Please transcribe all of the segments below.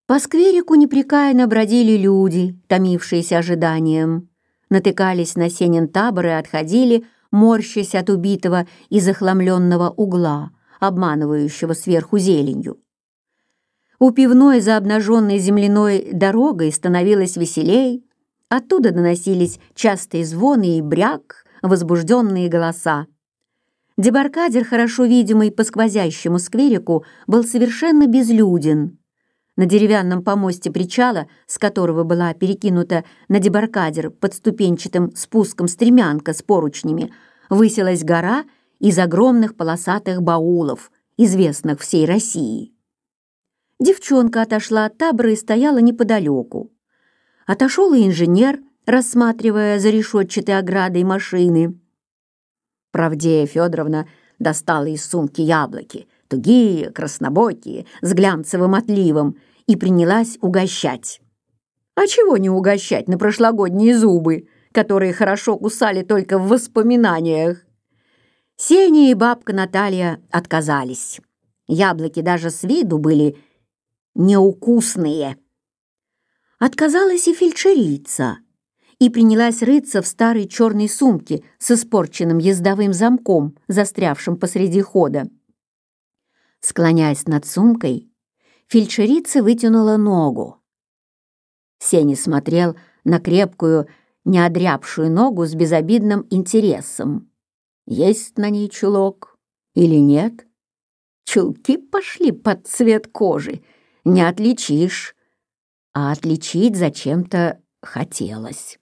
По скверику непрекаянно бродили люди, томившиеся ожиданием, натыкались на Сенин табор и отходили, морщась от убитого и захламленного угла, обманывающего сверху зеленью. У пивной за обнаженной земляной дорогой становилось веселей, оттуда доносились частые звоны и бряк, возбужденные голоса. Дебаркадер, хорошо видимый по сквозящему скверику, был совершенно безлюден. На деревянном помосте причала, с которого была перекинута на дебаркадер под ступенчатым спуском стремянка с поручнями, высилась гора из огромных полосатых баулов, известных всей России. Девчонка отошла от табора и стояла неподалеку. Отошел и инженер, рассматривая за решетчатой оградой машины. Правдея Федоровна достала из сумки яблоки, тугие, краснобокие, с глянцевым отливом, и принялась угощать. А чего не угощать на прошлогодние зубы, которые хорошо кусали только в воспоминаниях? Сеня и бабка Наталья отказались. Яблоки даже с виду были неукусные. Отказалась и фельдшерица, и принялась рыться в старой черной сумке с испорченным ездовым замком, застрявшим посреди хода. Склоняясь над сумкой, фельдшерица вытянула ногу. Сеня смотрел на крепкую, неодрябшую ногу с безобидным интересом. Есть на ней чулок или нет? Чулки пошли под цвет кожи, не отличишь, а отличить зачем-то хотелось.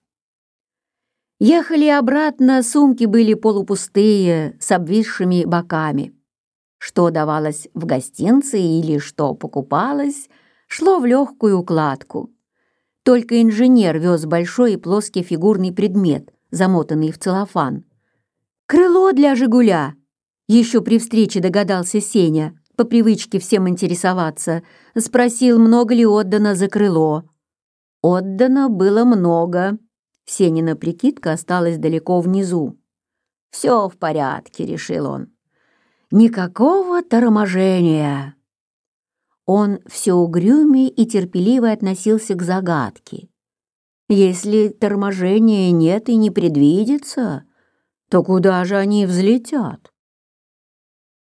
Ехали обратно, сумки были полупустые, с обвисшими боками. Что давалось в гостинце или что покупалось, шло в легкую укладку. Только инженер вез большой и плоский фигурный предмет, замотанный в целлофан. «Крыло для «Жигуля», — еще при встрече догадался Сеня, по привычке всем интересоваться, спросил, много ли отдано за крыло. Отдано было много. Сенина прикидка осталась далеко внизу. «Все в порядке», — решил он. Никакого торможения. Он все угрюмее и терпеливо относился к загадке. Если торможения нет и не предвидится, то куда же они взлетят?